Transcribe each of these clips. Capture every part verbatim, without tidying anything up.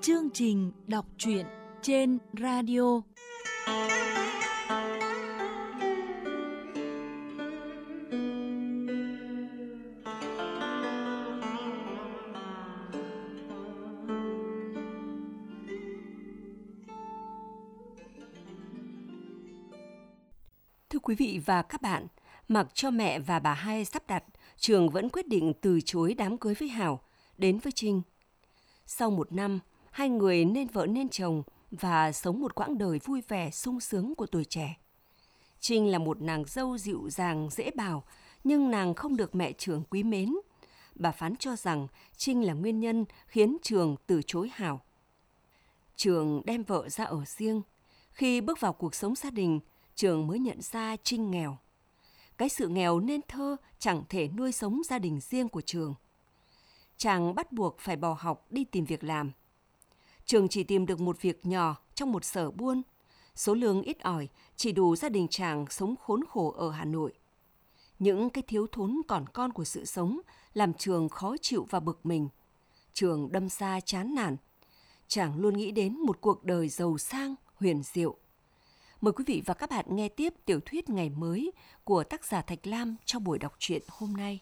chương trình đọc truyện trên radio. Thưa quý vị và các bạn, mặc cho mẹ và bà hai sắp đặt, Trường vẫn quyết định từ chối đám cưới với Hảo, đến với Trinh. Sau một năm, hai người nên vợ nên chồng và sống một quãng đời vui vẻ sung sướng của tuổi trẻ. Trinh là một nàng dâu dịu dàng, dễ bảo, nhưng nàng không được mẹ Trường quý mến. Bà Phán cho rằng Trinh là nguyên nhân khiến Trường từ chối Hảo. Trường đem vợ ra ở riêng. Khi bước vào cuộc sống gia đình, Trường mới nhận ra Trinh nghèo. Cái sự nghèo nên thơ chẳng thể nuôi sống gia đình riêng của Trường. Chàng bắt buộc phải bỏ học đi tìm việc làm. Trường chỉ tìm được một việc nhỏ trong một sở buôn. Số lương ít ỏi chỉ đủ gia đình chàng sống khốn khổ ở Hà Nội. Những cái thiếu thốn còn con của sự sống làm Trường khó chịu và bực mình. Trường đâm ra chán nản. Chàng luôn nghĩ đến một cuộc đời giàu sang, huyền diệu. Mời quý vị và các bạn nghe tiếp tiểu thuyết Ngày mới của tác giả Thạch Lam trong buổi đọc truyện hôm nay.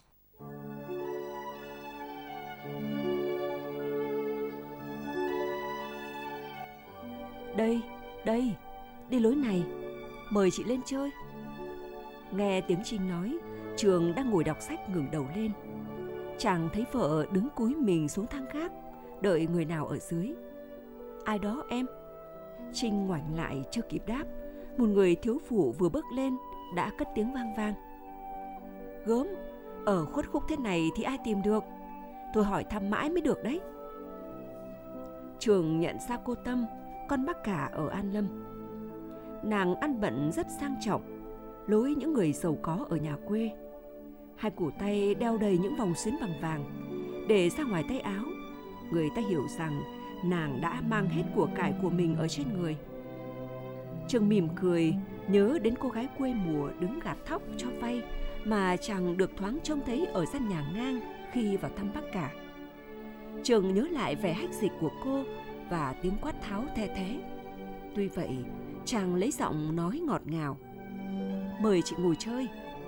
Đây, đây, đi lối này, mời chị lên chơi. Nghe tiếng Trinh nói, Trường đang ngồi đọc sách ngẩng đầu lên. Chàng thấy vợ đứng cúi mình xuống thang gác, đợi người nào ở dưới. Ai đó em? Trinh ngoảnh lại chưa kịp đáp, một người thiếu phụ vừa bước lên đã cất tiếng vang vang. Gớm, ở khuất khúc thế này thì ai tìm được? Tôi hỏi thăm mãi mới được đấy. Trường nhận ra cô Tâm, con bác cả ở An Lâm. Nàng ăn bận rất sang trọng, lối những người giàu có ở nhà quê. Hai cổ tay đeo đầy những vòng xuyến bằng vàng, để ra ngoài tay áo, người ta hiểu rằng nàng đã mang hết của cải của mình ở trên người. Trường mỉm cười, nhớ đến cô gái quê mùa đứng gạt thóc cho vay mà chàng được thoáng trông thấy ở gian nhà ngang khi vào thăm bác cả. Trường nhớ lại vẻ hách dịch của cô và tiếng quát tháo the thé. Tuy vậy, chàng lấy giọng nói ngọt ngào. Mời chị ngồi chơi.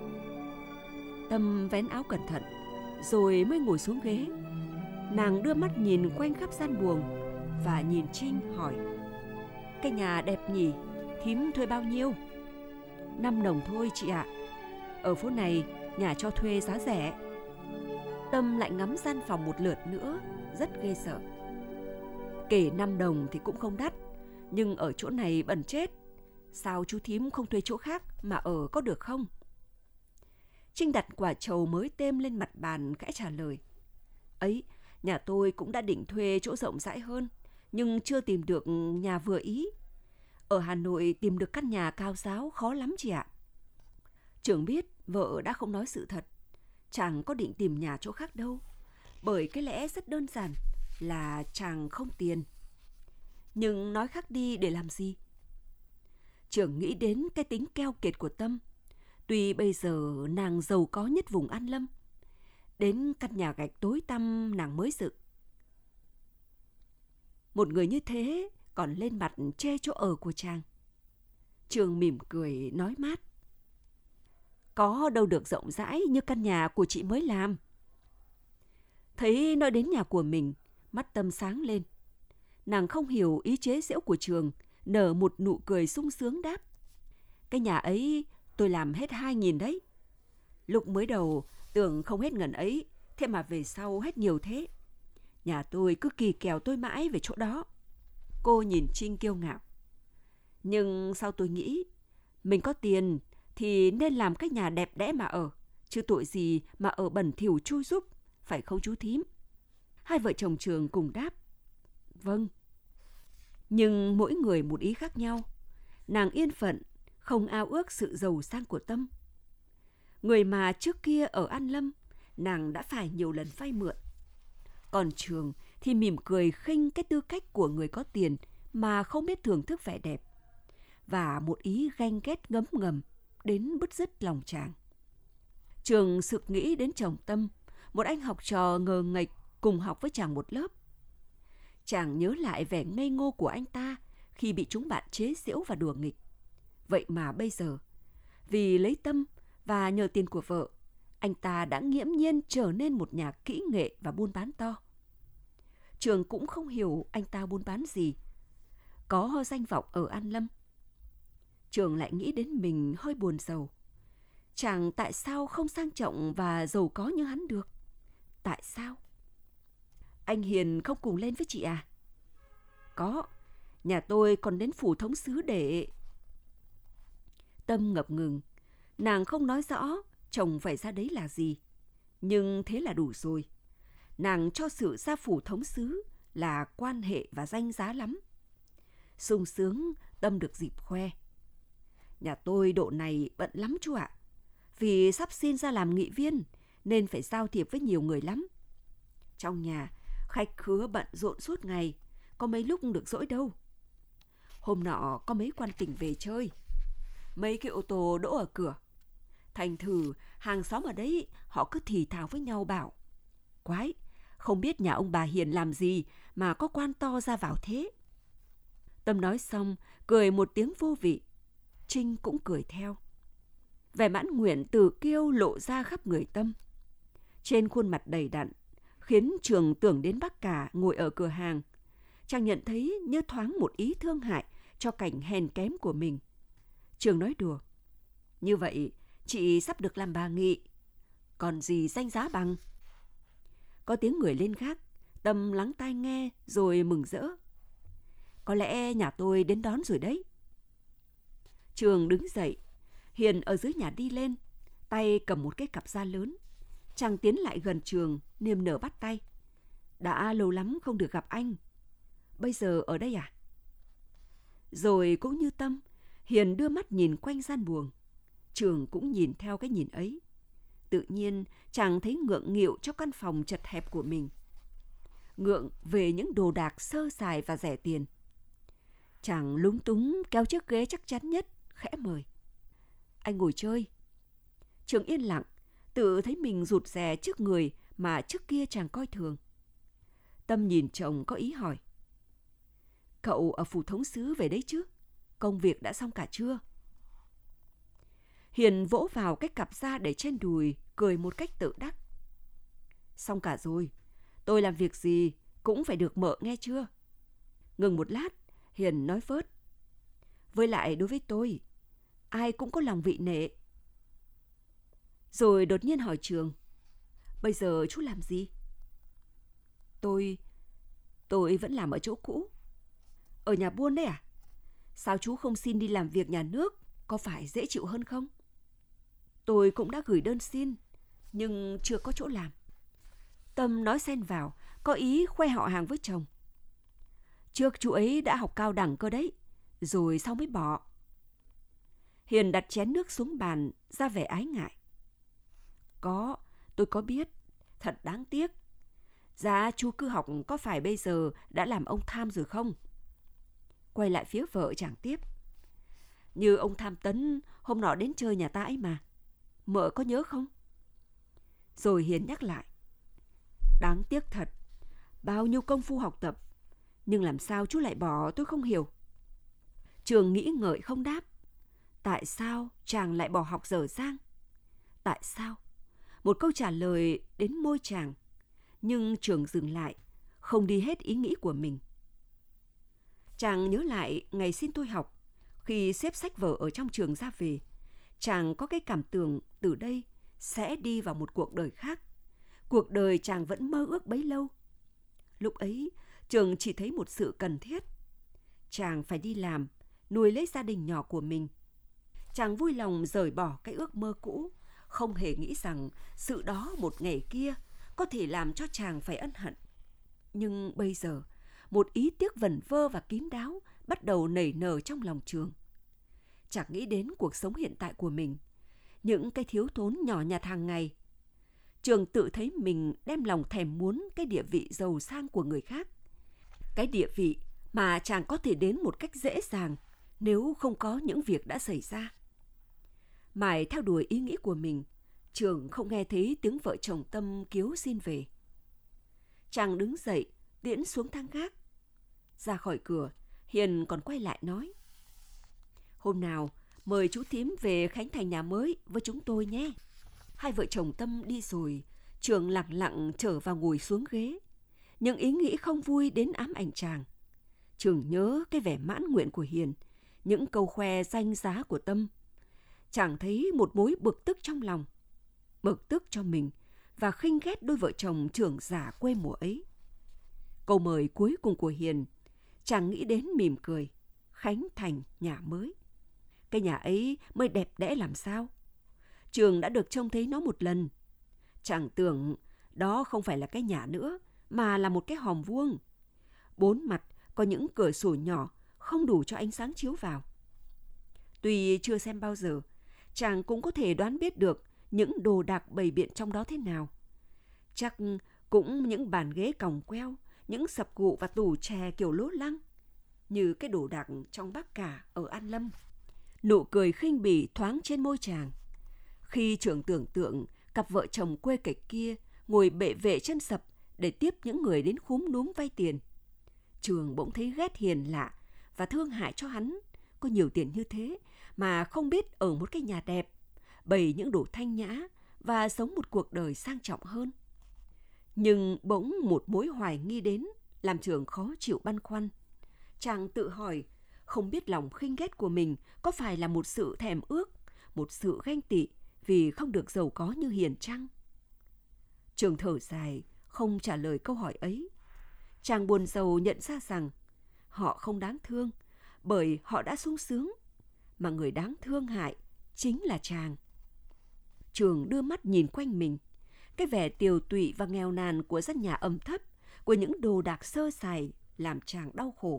Tâm vén áo cẩn thận, rồi mới ngồi xuống ghế. Nàng đưa mắt nhìn quanh khắp gian buồng và nhìn Trinh hỏi. Cái nhà đẹp nhỉ, thím thuê bao nhiêu? Năm đồng thôi chị ạ. Ở phố này, nhà cho thuê giá rẻ. Tâm lại ngắm gian phòng một lượt nữa, rất ghê sợ. Kể năm đồng thì cũng không đắt, nhưng ở chỗ này bẩn chết. Sao chú thím không thuê chỗ khác mà ở có được không? Trinh đặt quả trầu mới têm lên mặt bàn khẽ trả lời. Ấy, nhà tôi cũng đã định thuê chỗ rộng rãi hơn, nhưng chưa tìm được nhà vừa ý. Ở Hà Nội tìm được căn nhà cao giáo khó lắm chị ạ. Trường biết vợ đã không nói sự thật. Chàng có định tìm nhà chỗ khác đâu, bởi cái lẽ rất đơn giản là chàng không tiền. Nhưng nói khác đi để làm gì? Trường nghĩ đến cái tính keo kiệt của Tâm. Tuy bây giờ nàng giàu có nhất vùng An Lâm, đến căn nhà gạch tối tăm nàng mới dựng. Một người như thế còn lên mặt chê chỗ ở của chàng. Trường mỉm cười nói mát. Có đâu được rộng rãi như căn nhà của chị mới làm. Thấy nói đến nhà của mình, mắt Tâm sáng lên. Nàng không hiểu ý chế giễu của Trường, nở một nụ cười sung sướng đáp. Cái nhà ấy tôi làm hết hai nghìn đấy. Lúc mới đầu tưởng không hết ngần ấy, thế mà về sau hết nhiều thế. Nhà tôi cứ kỳ kèo tôi mãi về chỗ đó. Cô nhìn Trinh kiêu ngạo. Nhưng sau tôi nghĩ, mình có tiền thì nên làm cái nhà đẹp đẽ mà ở, chứ tội gì mà ở bẩn thỉu chui rúc, phải không chú thím? Hai vợ chồng Trường cùng đáp. Vâng. Nhưng mỗi người một ý khác nhau. Nàng yên phận, không ao ước sự giàu sang của Tâm. Người mà trước kia ở An Lâm, nàng đã phải nhiều lần vay mượn. Còn Trường thì mỉm cười khinh cái tư cách của người có tiền mà không biết thưởng thức vẻ đẹp, và một ý ganh ghét ngấm ngầm đến bứt rứt lòng chàng. Trường sực nghĩ đến chồng Tâm, một anh học trò ngờ nghệch cùng học với chàng một lớp. Chàng nhớ lại vẻ ngây ngô của anh ta khi bị chúng bạn chế giễu và đùa nghịch. Vậy mà bây giờ, vì lấy Tâm và nhờ tiền của vợ, anh ta đã nghiễm nhiên trở nên một nhà kỹ nghệ và buôn bán to. Trường cũng không hiểu anh ta buôn bán gì, có danh vọng ở An Lâm. Trường lại nghĩ đến mình hơi buồn rầu. Chàng tại sao không sang trọng và giàu có như hắn được? Tại sao? Anh Hiền không cùng lên với chị à? Có, nhà tôi còn đến phủ thống sứ để... Tâm ngập ngừng. Nàng không nói rõ chồng phải ra đấy là gì, nhưng thế là đủ rồi. Nàng cho sự ra phủ thống sứ là quan hệ và danh giá lắm. Sung sướng, Tâm được dịp khoe. Nhà tôi độ này bận lắm chú ạ. Vì sắp xin ra làm nghị viên nên phải giao thiệp với nhiều người lắm. Trong nhà, khách khứa bận rộn suốt ngày, có mấy lúc được rỗi đâu. Hôm nọ có mấy quan tỉnh về chơi. Mấy cái ô tô đỗ ở cửa. Thành thử hàng xóm ở đấy họ cứ thì thào với nhau bảo: quái, không biết nhà ông bà Hiền làm gì mà có quan to ra vào thế. Tâm nói xong, cười một tiếng vô vị. Trinh cũng cười theo. Vẻ mãn nguyện từ kiêu lộ ra khắp người Tâm. Trên khuôn mặt đầy đặn, khiến Trường tưởng đến bác cả ngồi ở cửa hàng. Chàng nhận thấy như thoáng một ý thương hại cho cảnh hèn kém của mình. Trường nói đùa: như vậy, chị sắp được làm bà nghị. Còn gì danh giá bằng. Có tiếng người lên gác. Tâm lắng tai nghe rồi mừng rỡ. Có lẽ nhà tôi đến đón rồi đấy. Trường đứng dậy. Hiền ở dưới nhà đi lên, tay cầm một cái cặp da lớn. Chàng tiến lại gần Trường, niềm nở bắt tay. Đã lâu lắm không được gặp anh. Bây giờ ở đây à? Rồi cũng như Tâm, Hiền đưa mắt nhìn quanh gian buồng. Trường cũng nhìn theo cái nhìn ấy. Tự nhiên chàng thấy ngượng nghịu cho căn phòng chật hẹp của mình. Ngượng về những đồ đạc sơ sài và rẻ tiền. Chàng lúng túng kéo chiếc ghế chắc chắn nhất, khẽ mời: anh ngồi chơi. Trường yên lặng, tự thấy mình rụt rè trước người mà trước kia chàng coi thường. Tâm nhìn chồng có ý hỏi: cậu ở phủ thống sứ về đấy chứ? Công việc đã xong cả chưa? Hiền vỗ vào cái cặp da để trên đùi, cười một cách tự đắc. Xong cả rồi, tôi làm việc gì cũng phải được mợ nghe chưa? Ngừng một lát, Hiền nói phớt: với lại đối với tôi, ai cũng có lòng vị nể. Rồi đột nhiên hỏi Trường: bây giờ chú làm gì? Tôi... tôi vẫn làm ở chỗ cũ. Ở nhà buôn đấy à? Sao chú không xin đi làm việc nhà nước, có phải dễ chịu hơn không? Tôi cũng đã gửi đơn xin, nhưng chưa có chỗ làm. Tâm nói xen vào, có ý khoe họ hàng với chồng. Trước chú ấy đã học cao đẳng cơ đấy, rồi sau mới bỏ. Hiền đặt chén nước xuống bàn, ra vẻ ái ngại. Có, tôi có biết, thật đáng tiếc. Dạ chú cứ học có phải bây giờ đã làm ông Tham rồi không? Quay lại phía vợ chàng tiếp: như ông Tham Tấn hôm nọ đến chơi nhà ta ấy mà, mợ có nhớ không? Rồi Hiền nhắc lại: đáng tiếc thật, bao nhiêu công phu học tập, nhưng làm sao chú lại bỏ tôi không hiểu. Trường nghĩ ngợi không đáp. Tại sao chàng lại bỏ học dở dang? Tại sao? Một câu trả lời đến môi chàng, nhưng Trường dừng lại, không đi hết ý nghĩ của mình. Chàng nhớ lại ngày xin tôi học, khi xếp sách vở ở trong trường ra về, chàng có cái cảm tưởng từ đây sẽ đi vào một cuộc đời khác. Cuộc đời chàng vẫn mơ ước bấy lâu. Lúc ấy, Trường chỉ thấy một sự cần thiết. Chàng phải đi làm, nuôi lấy gia đình nhỏ của mình. Chàng vui lòng rời bỏ cái ước mơ cũ, không hề nghĩ rằng sự đó một ngày kia có thể làm cho chàng phải ân hận. Nhưng bây giờ, một ý tiếc vẩn vơ và kín đáo bắt đầu nảy nở trong lòng Trường. Chàng nghĩ đến cuộc sống hiện tại của mình, những cái thiếu thốn nhỏ nhặt hàng ngày. Trường tự thấy mình đem lòng thèm muốn cái địa vị giàu sang của người khác. Cái địa vị mà chàng có thể đến một cách dễ dàng nếu không có những việc đã xảy ra. Mãi theo đuổi ý nghĩ của mình, Trường không nghe thấy tiếng vợ chồng Tâm kiếu xin về. Chàng đứng dậy, tiễn xuống thang gác. Ra khỏi cửa, Hiền còn quay lại nói: "Hôm nào mời chú thím về khánh thành nhà mới với chúng tôi nhé." Hai vợ chồng Tâm đi rồi, Trường lặng lặng trở vào ngồi xuống ghế. Những ý nghĩ không vui đến ám ảnh chàng. Trường nhớ cái vẻ mãn nguyện của Hiền, những câu khoe danh giá của Tâm. Chàng thấy một mối bực tức trong lòng. Bực tức cho mình và khinh ghét đôi vợ chồng trưởng giả quê mùa ấy. Câu mời cuối cùng của Hiền, chàng nghĩ đến mỉm cười, khánh thành nhà mới. Cái nhà ấy mới đẹp đẽ làm sao. Trường đã được trông thấy nó một lần. Chàng tưởng đó không phải là cái nhà nữa, mà là một cái hòm vuông. Bốn mặt có những cửa sổ nhỏ, không đủ cho ánh sáng chiếu vào. Tuy chưa xem bao giờ, chàng cũng có thể đoán biết được những đồ đạc bày biện trong đó thế nào. Chắc cũng những bàn ghế còng queo, những sập gụ và tủ chè kiểu lố lăng, như cái đồ đạc trong Bác Cả ở An Lâm. Nụ cười khinh bỉ thoáng trên môi chàng. Khi Trường tưởng tượng cặp vợ chồng quê kịch kia ngồi bệ vệ chân sập để tiếp những người đến khúm núm vay tiền, Trường bỗng thấy ghét Hiền lạ và thương hại cho hắn có nhiều tiền như thế mà không biết ở một cái nhà đẹp, bày những đồ thanh nhã và sống một cuộc đời sang trọng hơn. Nhưng bỗng một mối hoài nghi đến, làm Trường khó chịu băn khoăn. Chàng tự hỏi, không biết lòng khinh ghét của mình có phải là một sự thèm ước, một sự ganh tị vì không được giàu có như Hiền chăng? Trường thở dài, không trả lời câu hỏi ấy. Chàng buồn rầu nhận ra rằng họ không đáng thương, bởi họ đã sung sướng, mà người đáng thương hại chính là chàng. Trường đưa mắt nhìn quanh mình, cái vẻ tiều tụy và nghèo nàn của căn nhà ẩm thấp, của những đồ đạc sơ sài làm chàng đau khổ.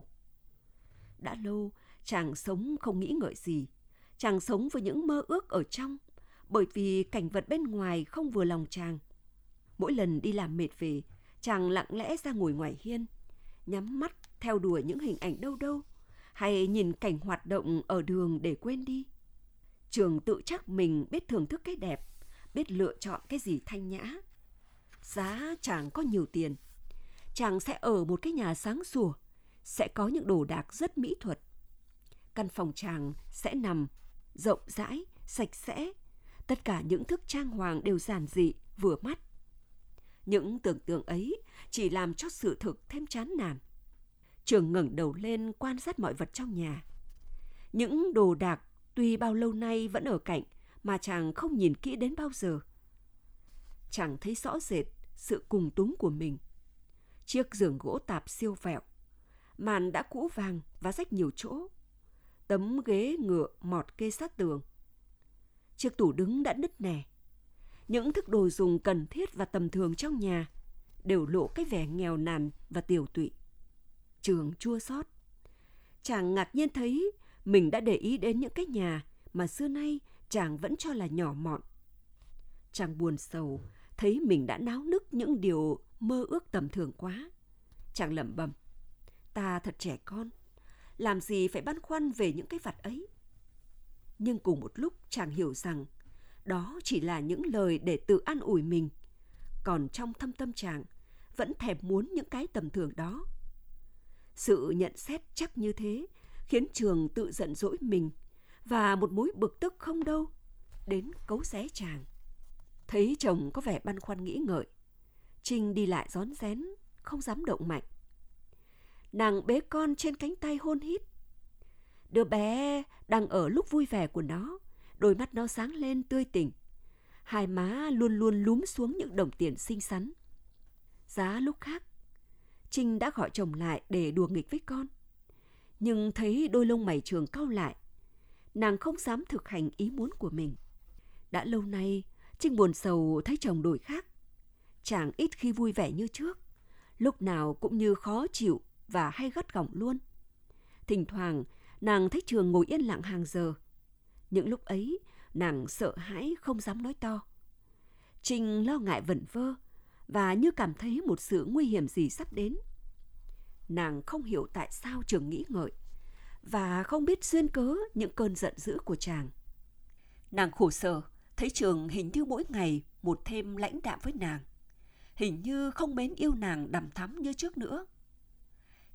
Đã lâu, chàng sống không nghĩ ngợi gì. Chàng sống với những mơ ước ở trong, bởi vì cảnh vật bên ngoài không vừa lòng chàng. Mỗi lần đi làm mệt về, chàng lặng lẽ ra ngồi ngoài hiên, nhắm mắt theo đuổi những hình ảnh đâu đâu, hay nhìn cảnh hoạt động ở đường để quên đi. Trường tự chắc mình biết thưởng thức cái đẹp, biết lựa chọn cái gì thanh nhã. Giá chàng có nhiều tiền, chàng sẽ ở một cái nhà sáng sủa, sẽ có những đồ đạc rất mỹ thuật. Căn phòng chàng sẽ nằm rộng rãi, sạch sẽ, tất cả những thức trang hoàng đều giản dị, vừa mắt. Những tưởng tượng ấy chỉ làm cho sự thực thêm chán nản. Trường ngẩng đầu lên quan sát mọi vật trong nhà. Những đồ đạc tuy bao lâu nay vẫn ở cạnh mà chàng không nhìn kỹ đến bao giờ. Chàng thấy rõ rệt sự cùng túng của mình. Chiếc giường gỗ tạp siêu vẹo, màn đã cũ vàng và rách nhiều chỗ. Tấm ghế ngựa mọt kê sát tường. Chiếc tủ đứng đã nứt nẻ. Những thức đồ dùng cần thiết và tầm thường trong nhà đều lộ cái vẻ nghèo nàn và tiều tụy. Trường chua xót. Chàng ngạc nhiên thấy mình đã để ý đến những cái nhà mà xưa nay chàng vẫn cho là nhỏ mọn. Chàng buồn sầu, thấy mình đã náo nức những điều mơ ước tầm thường quá. Chàng lẩm bẩm, ta thật trẻ con, làm gì phải băn khoăn về những cái vặt ấy. Nhưng cùng một lúc chàng hiểu rằng đó chỉ là những lời để tự an ủi mình, còn trong thâm tâm chàng vẫn thèm muốn những cái tầm thường đó. Sự nhận xét chắc như thế khiến Trường tự giận dỗi mình, và một mối bực tức không đâu đến cấu xé chàng. Thấy chồng có vẻ băn khoăn nghĩ ngợi, Trinh đi lại rón rén, không dám động mạnh. Nàng bế con trên cánh tay hôn hít. Đứa bé đang ở lúc vui vẻ của nó, đôi mắt nó sáng lên tươi tỉnh, hai má luôn luôn lúm xuống những đồng tiền xinh xắn. Giá lúc khác, Trinh đã gọi chồng lại để đùa nghịch với con, nhưng thấy đôi lông mày Trường cau lại, nàng không dám thực hành ý muốn của mình. Đã lâu nay, Trinh buồn sầu thấy chồng đổi khác. Chàng ít khi vui vẻ như trước, lúc nào cũng như khó chịu và hay gắt gỏng luôn. Thỉnh thoảng, nàng thấy Trường ngồi yên lặng hàng giờ. Những lúc ấy, nàng sợ hãi không dám nói to. Trinh lo ngại vẩn vơ và như cảm thấy một sự nguy hiểm gì sắp đến. Nàng không hiểu tại sao Trường nghĩ ngợi và không biết duyên cớ những cơn giận dữ của chàng. Nàng khổ sở thấy Trường hình như mỗi ngày một thêm lãnh đạm với nàng, hình như không mến yêu nàng đằm thắm như trước nữa.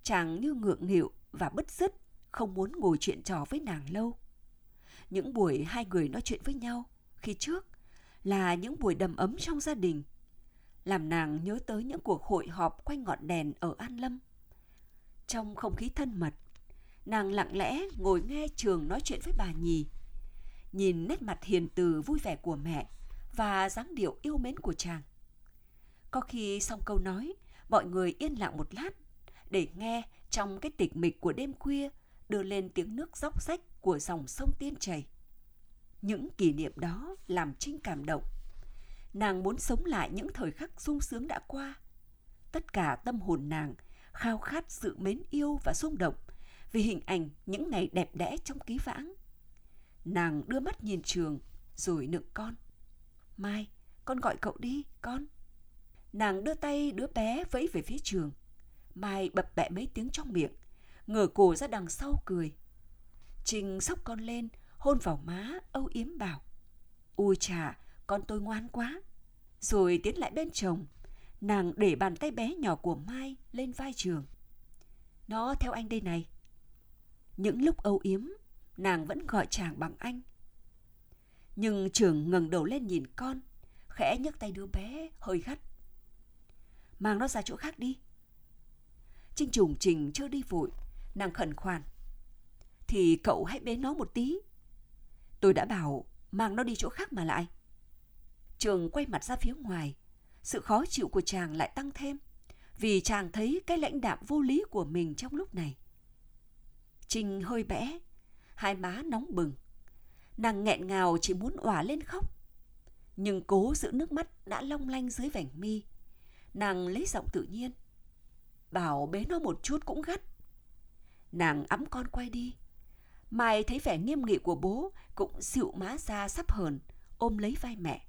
Chàng như ngượng nghịu và bứt rứt, không muốn ngồi chuyện trò với nàng lâu. Những buổi hai người nói chuyện với nhau khi trước là những buổi đầm ấm trong gia đình, làm nàng nhớ tới những cuộc hội họp quanh ngọn đèn ở An Lâm. Trong không khí thân mật, nàng lặng lẽ ngồi nghe Trường nói chuyện với bà Nhì, nhìn nét mặt hiền từ vui vẻ của mẹ và dáng điệu yêu mến của chàng. Có khi xong câu nói, mọi người yên lặng một lát để nghe trong cái tịch mịch của đêm khuya đưa lên tiếng nước róc rách của dòng sông Tiên chảy. Những kỷ niệm đó làm Trinh cảm động. Nàng muốn sống lại những thời khắc sung sướng đã qua. Tất cả tâm hồn nàng khao khát sự mến yêu và rung động vì hình ảnh những ngày đẹp đẽ trong ký vãng. Nàng đưa mắt nhìn Trường rồi nựng con. Mai, con gọi cậu đi, con. Nàng đưa tay đứa bé vẫy về phía Trường. Mai bập bẹ mấy tiếng trong miệng, ngửa cổ ra đằng sau cười. Trinh xốc con lên, hôn vào má, âu yếm bảo: Ui chà, con tôi ngoan quá. Rồi tiến lại bên chồng, nàng để bàn tay bé nhỏ của Mai lên vai Trường. Nó theo anh đây này. Những lúc âu yếm, nàng vẫn gọi chàng bằng anh. Nhưng Trường ngẩng đầu lên nhìn con, khẽ nhấc tay đứa bé hơi gắt. Mang nó ra chỗ khác đi. Trinh trùng trình chưa đi vội, nàng khẩn khoản. Thì cậu hãy bế nó một tí. Tôi đã bảo mang nó đi chỗ khác mà lại. Trường quay mặt ra phía ngoài. Sự khó chịu của chàng lại tăng thêm, vì chàng thấy cái lãnh đạm vô lý của mình trong lúc này. Trinh hơi bẽ, hai má nóng bừng. Nàng nghẹn ngào chỉ muốn òa lên khóc, nhưng cố giữ nước mắt đã long lanh dưới vành mi. Nàng lấy giọng tự nhiên. Bảo bế nó một chút cũng gắt. Nàng ẵm con quay đi. Mai thấy vẻ nghiêm nghị của bố cũng dịu má ra sắp hờn, ôm lấy vai mẹ.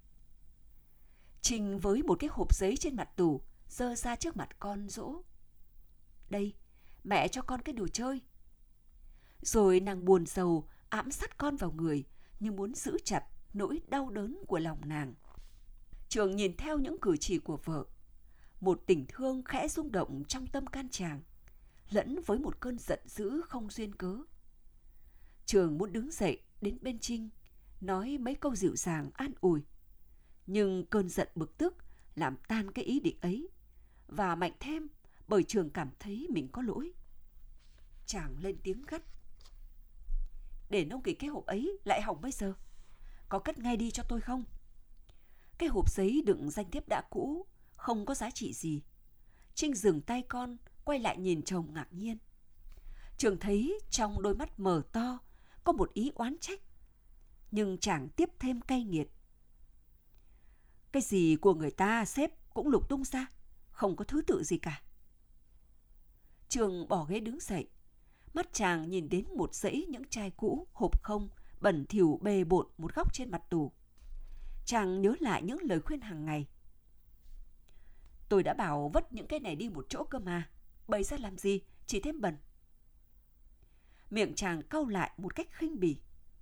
Trinh với một cái hộp giấy trên mặt tủ giơ ra trước mặt con dỗ. Đây, mẹ cho con cái đồ chơi. Rồi nàng buồn rầu ẵm sát con vào người như muốn giữ chặt nỗi đau đớn của lòng nàng. Trường nhìn theo những cử chỉ của vợ, một tình thương khẽ rung động trong tâm can chàng, lẫn với một cơn giận dữ không duyên cớ. Trường muốn đứng dậy đến bên Trinh, nói mấy câu dịu dàng an ủi, nhưng cơn giận bực tức làm tan cái ý định ấy, và mạnh thêm bởi Trường cảm thấy mình có lỗi. Chàng lên tiếng gắt. Để nông kỳ cái hộp ấy lại hỏng bây giờ. Có cất ngay đi cho tôi không? Cái hộp giấy đựng danh thiếp đã cũ, không có giá trị gì. Trinh dừng tay con, quay lại nhìn chồng ngạc nhiên. Trường thấy trong đôi mắt mở to có một ý oán trách, nhưng chàng tiếp thêm cay nghiệt. Cái gì của người ta sếp cũng lục tung ra, không có thứ tự gì cả. Trường bỏ ghế đứng dậy. Mắt chàng nhìn đến một dãy những chai cũ, hộp không, bẩn thỉu bề bộn một góc trên mặt tủ. Chàng nhớ lại những lời khuyên hàng ngày. Tôi đã bảo vất những cái này đi một chỗ cơ mà, bày ra làm gì, chỉ thêm bẩn. Miệng chàng cau lại một cách khinh bỉ.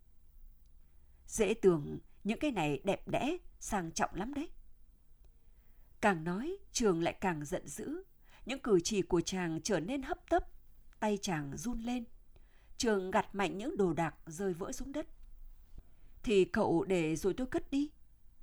Dễ tưởng những cái này đẹp đẽ, sang trọng lắm đấy. Càng nói, Trường lại càng giận dữ. Những cử chỉ của chàng trở nên hấp tấp. Tay chàng run lên. Trường gặt mạnh những đồ đạc rơi vỡ xuống đất. Thì cậu để rồi tôi cất đi.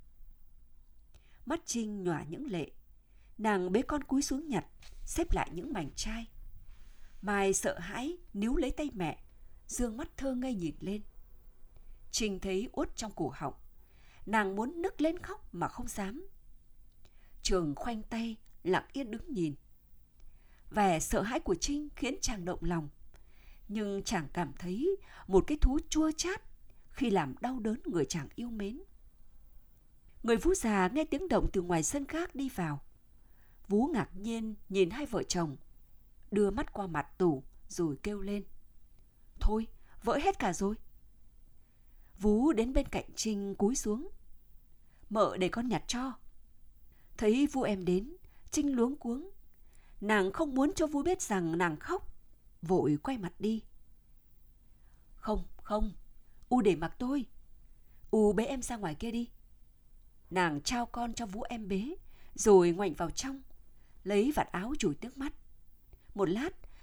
Mắt Trinh nhòa những lệ. Nàng bế con cúi xuống nhặt, xếp lại những mảnh chai. Mai sợ hãi níu lấy tay mẹ, dương mắt thơ ngây nhìn lên. Trinh thấy uất trong cổ họng. Nàng muốn nức lên khóc mà không dám. Trường khoanh tay, lặng yên đứng nhìn. Vẻ sợ hãi của Trinh khiến chàng động lòng, nhưng chàng cảm thấy một cái thú chua chát khi làm đau đớn người chàng yêu mến. Người Vú già nghe tiếng động từ ngoài sân khác đi vào. Vú ngạc nhiên nhìn hai vợ chồng, đưa mắt qua mặt tủ rồi kêu lên. Thôi, vỡ hết cả rồi. Vú đến bên cạnh Trinh cúi xuống. Mợ để con nhặt cho. Thấy Vú em đến, Trinh luống cuống. Nàng không muốn cho Vú biết rằng nàng khóc, vội quay mặt đi. Không, không, U để mặc tôi. U bế em ra ngoài kia đi. Nàng trao con cho Vú em bế, rồi ngoảnh vào trong, lấy vạt áo chùi nước mắt. Một lát,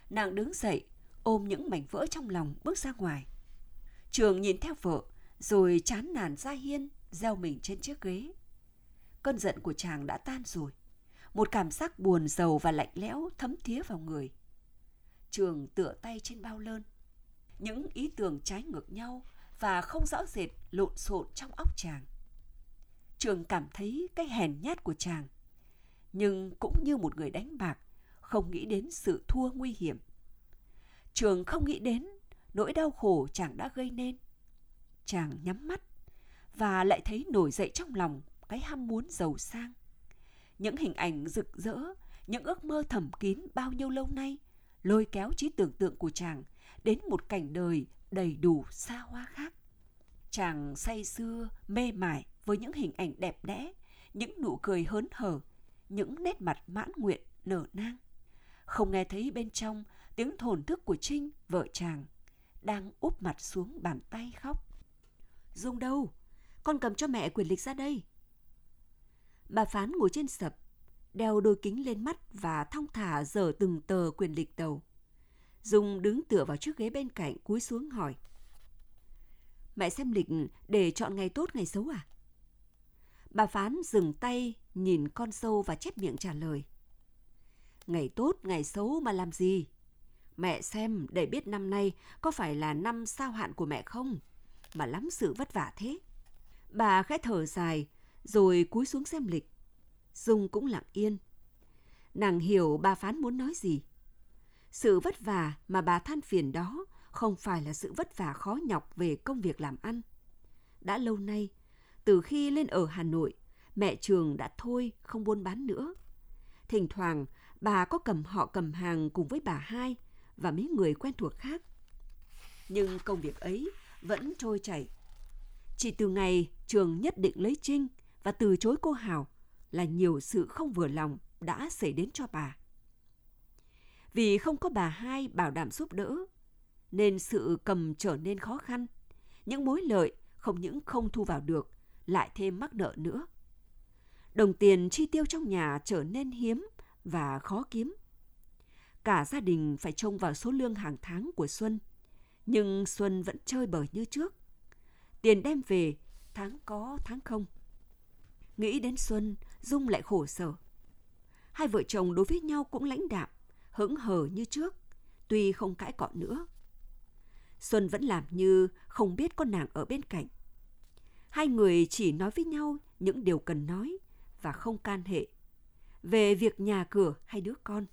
Nàng đứng dậy, ôm những mảnh vỡ trong lòng bước ra ngoài. Trường nhìn theo vợ, rồi chán nản ra hiên, gieo mình trên chiếc ghế. Cơn giận của chàng đã tan rồi. Một cảm giác buồn rầu và lạnh lẽo thấm thía vào người. Trường tựa tay trên bao lơn. Những ý tưởng trái ngược nhau và không rõ rệt lộn xộn trong óc chàng. Trường cảm thấy cái hèn nhát của chàng, nhưng cũng như một người đánh bạc, không nghĩ đến sự thua nguy hiểm. Trường không nghĩ đến nỗi đau khổ chàng đã gây nên. Chàng nhắm mắt và lại thấy nổi dậy trong lòng cái ham muốn giàu sang. Những hình ảnh rực rỡ, những ước mơ thầm kín bao nhiêu lâu nay lôi kéo trí tưởng tượng của chàng đến một cảnh đời đầy đủ xa hoa khác. Chàng say sưa, mê mải với những hình ảnh đẹp đẽ, những nụ cười hớn hở, những nét mặt mãn nguyện nở nang. Không nghe thấy bên trong tiếng thổn thức của Trinh, vợ chàng, đang úp mặt xuống bàn tay khóc. Dung đâu? Con cầm cho mẹ quyển lịch ra đây. Bà Phán ngồi trên sập, đeo đôi kính lên mắt và thong thả dở từng tờ quyển lịch đầu. Dung đứng tựa vào chiếc ghế bên cạnh, cúi xuống hỏi. Mẹ xem lịch để chọn ngày tốt ngày xấu à? Bà Phán dừng tay nhìn con dâu và chép miệng trả lời. Ngày tốt ngày xấu mà làm gì? Mẹ xem để biết năm nay có phải là năm sao hạn của mẹ không? Mà lắm sự vất vả thế. Bà khẽ thở dài rồi cúi xuống xem lịch. Dung cũng lặng yên. Nàng hiểu bà Phán muốn nói gì. Sự vất vả mà bà than phiền đó không phải là sự vất vả khó nhọc về công việc làm ăn. Đã lâu nay, từ khi lên ở Hà Nội, mẹ Trường đã thôi không buôn bán nữa. Thỉnh thoảng, bà có cầm họ cầm hàng cùng với bà Hai và mấy người quen thuộc khác. Nhưng công việc ấy vẫn trôi chảy. Chỉ từ ngày Trường nhất định lấy Trinh và từ chối cô Hào là nhiều sự không vừa lòng đã xảy đến cho bà. Vì không có bà Hai bảo đảm giúp đỡ, nên sự cầm trở nên khó khăn. Những mối lợi không những không thu vào được, lại thêm mắc nợ nữa. Đồng tiền chi tiêu trong nhà trở nên hiếm và khó kiếm. Cả gia đình phải trông vào số lương hàng tháng của Xuân, nhưng Xuân vẫn chơi bời như trước. Tiền đem về, tháng có tháng không. Nghĩ đến Xuân, Dung lại khổ sở. Hai vợ chồng đối với nhau cũng lãnh đạm, hững hờ như trước, tuy không cãi cọ nữa. Xuân vẫn làm như không biết có nàng ở bên cạnh. Hai người chỉ nói với nhau những điều cần nói và không can hệ về việc nhà cửa hay đứa con.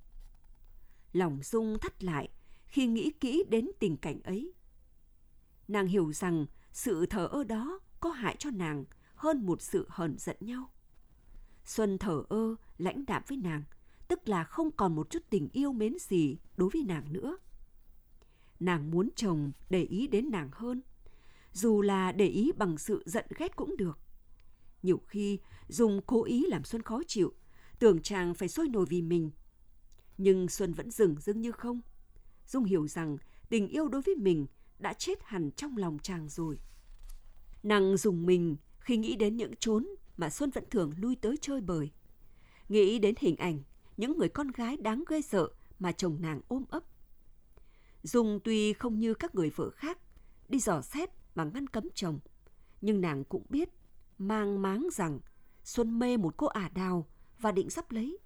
Lòng Dung thắt lại khi nghĩ kỹ đến tình cảnh ấy. Nàng hiểu rằng sự thờ ơ đó có hại cho nàng hơn một sự hờn giận nhau. Xuân thờ ơ, lãnh đạm với nàng, tức là không còn một chút tình yêu mến gì đối với nàng nữa. Nàng muốn chồng để ý đến nàng hơn, dù là để ý bằng sự giận ghét cũng được. Nhiều khi Dung cố ý làm Xuân khó chịu, tưởng chàng phải sôi nổi vì mình. Nhưng Xuân vẫn dửng dưng như không. Dung hiểu rằng tình yêu đối với mình đã chết hẳn trong lòng chàng rồi. Nàng rùng mình khi nghĩ đến những chốn mà Xuân vẫn thường lui tới chơi bời. Nghĩ đến hình ảnh những người con gái đáng ghê sợ mà chồng nàng ôm ấp. Dung tuy không như các người vợ khác đi dò xét mà ngăn cấm chồng, nhưng nàng cũng biết mang máng rằng Xuân mê một cô ả đào và định sắp lấy.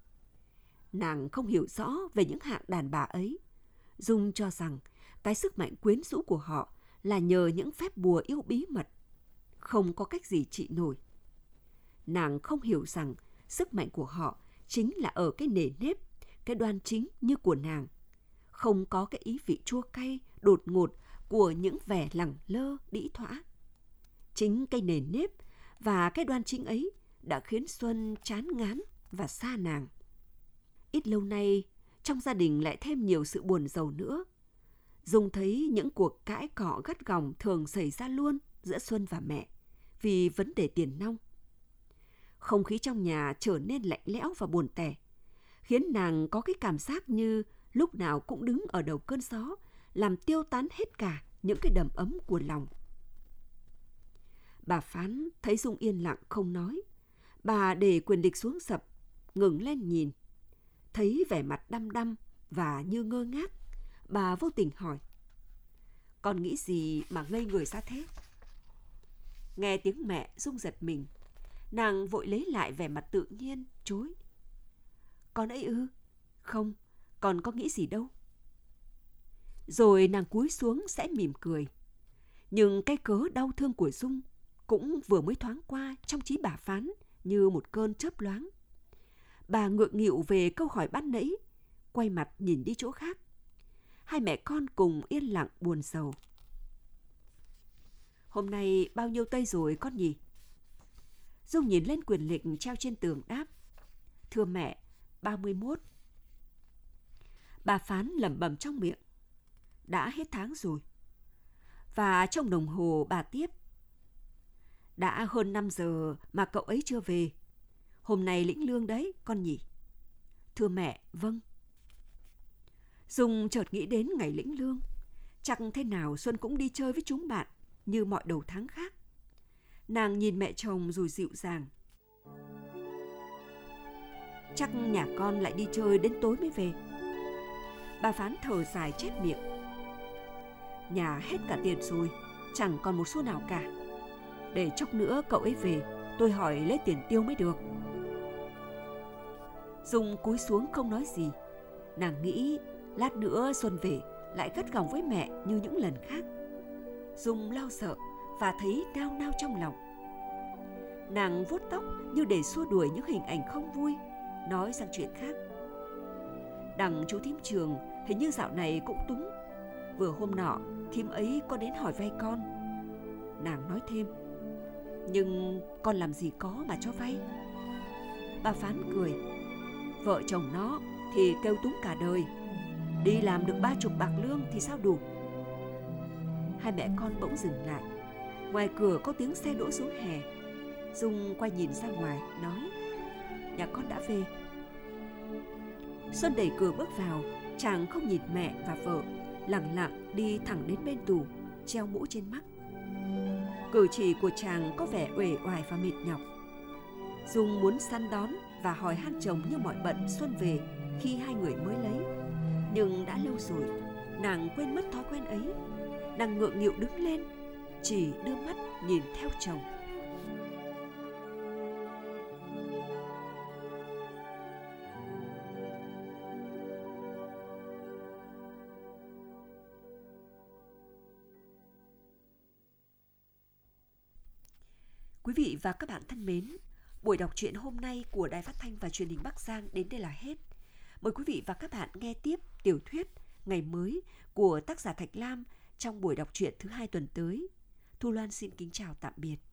Nàng không hiểu rõ về những hạng đàn bà ấy. Dung cho rằng cái sức mạnh quyến rũ của họ là nhờ những phép bùa yêu bí mật, không có cách gì trị nổi. Nàng không hiểu rằng sức mạnh của họ chính là ở cái nề nếp, cái đoan chính như của nàng, không có cái ý vị chua cay, đột ngột của những vẻ lẳng lơ, đĩ thỏa. Chính cái nề nếp và cái đoan chính ấy đã khiến Xuân chán ngán và xa nàng. Ít lâu nay, trong gia đình lại thêm nhiều sự buồn rầu nữa. Dung thấy những cuộc cãi cọ gắt gỏng thường xảy ra luôn giữa Xuân và mẹ vì vấn đề tiền nong. Không khí trong nhà trở nên lạnh lẽo và buồn tẻ, khiến nàng có cái cảm giác như lúc nào cũng đứng ở đầu cơn gió, làm tiêu tán hết cả những cái đầm ấm của lòng. Bà Phán thấy Dung yên lặng không nói. Bà để quyển lịch xuống sập, ngừng lên nhìn. Thấy vẻ mặt đăm đăm, Và như ngơ ngác, bà vô tình hỏi: "Con nghĩ gì mà ngây người ra thế?" Nghe tiếng mẹ, Dung giật mình. Nàng vội lấy lại vẻ mặt tự nhiên, chối: "Con ấy ư? Không, con có nghĩ gì đâu." Rồi nàng cúi xuống sẽ mỉm cười. Nhưng cái cớ đau thương của Dung cũng vừa mới thoáng qua trong trí bà Phán như một cơn chớp loáng. Bà ngượng nghịu về câu hỏi ban nãy, quay mặt nhìn đi chỗ khác. Hai mẹ con cùng yên lặng buồn rầu. "Hôm nay bao nhiêu tây rồi con nhỉ?" Dung nhìn lên quyển lịch treo trên tường đáp: "Thưa mẹ, ba mươi mốt." Bà Phán lẩm bẩm trong miệng: "Đã hết tháng rồi." Và trong đồng hồ bà tiếp: "Đã hơn năm giờ mà cậu ấy chưa về. Hôm nay lĩnh lương đấy, con nhỉ?" "Thưa mẹ, vâng." Dung chợt nghĩ đến ngày lĩnh lương. Chắc thế nào Xuân cũng đi chơi với chúng bạn như mọi đầu tháng khác. Nàng nhìn mẹ chồng rồi dịu dàng: "Chắc nhà con lại đi chơi đến tối mới về." Bà Phán thở dài chép miệng: "Nhà hết cả tiền rồi, chẳng còn một xu nào cả. Để chốc nữa cậu ấy về, tôi hỏi lấy tiền tiêu mới được." Dung cúi xuống không nói gì. Nàng nghĩ lát nữa Xuân về lại gắt gỏng với mẹ như những lần khác. Dung lo sợ và thấy nao nao trong lòng. Nàng vuốt tóc như để xua đuổi những hình ảnh không vui, nói sang chuyện khác: "Đằng chú thím Trường hình như dạo này cũng túng. Vừa hôm nọ thím ấy có đến hỏi vay con." Nàng nói thêm: "Nhưng con làm gì có mà cho vay." Bà Phán cười: "Vợ chồng nó thì kêu túng cả đời. Đi làm được ba chục bạc lương thì sao đủ." Hai mẹ con bỗng dừng lại. Ngoài cửa có tiếng xe đỗ xuống hè. Dung quay nhìn ra ngoài, nói: "Nhà con đã về." Xuân đẩy cửa bước vào. Chàng không nhìn mẹ và vợ, lẳng lặng đi thẳng đến bên tủ, treo mũ trên mắt. Cử chỉ của chàng có vẻ uể oải và mệt nhọc. Dung muốn săn đón và hỏi han chồng như mọi bận Xuân về khi hai người mới lấy. Nhưng đã lâu rồi, nàng quên mất thói quen ấy. Nàng ngượng nghịu đứng lên, chỉ đưa mắt nhìn theo chồng. Quý vị và các bạn thân mến, buổi đọc truyện hôm nay của Đài Phát thanh và Truyền hình Bắc Giang đến đây là hết. Mời quý vị và các bạn nghe tiếp tiểu thuyết Ngày mới của tác giả Thạch Lam trong buổi đọc truyện thứ hai tuần tới. Thu Loan xin kính chào tạm biệt.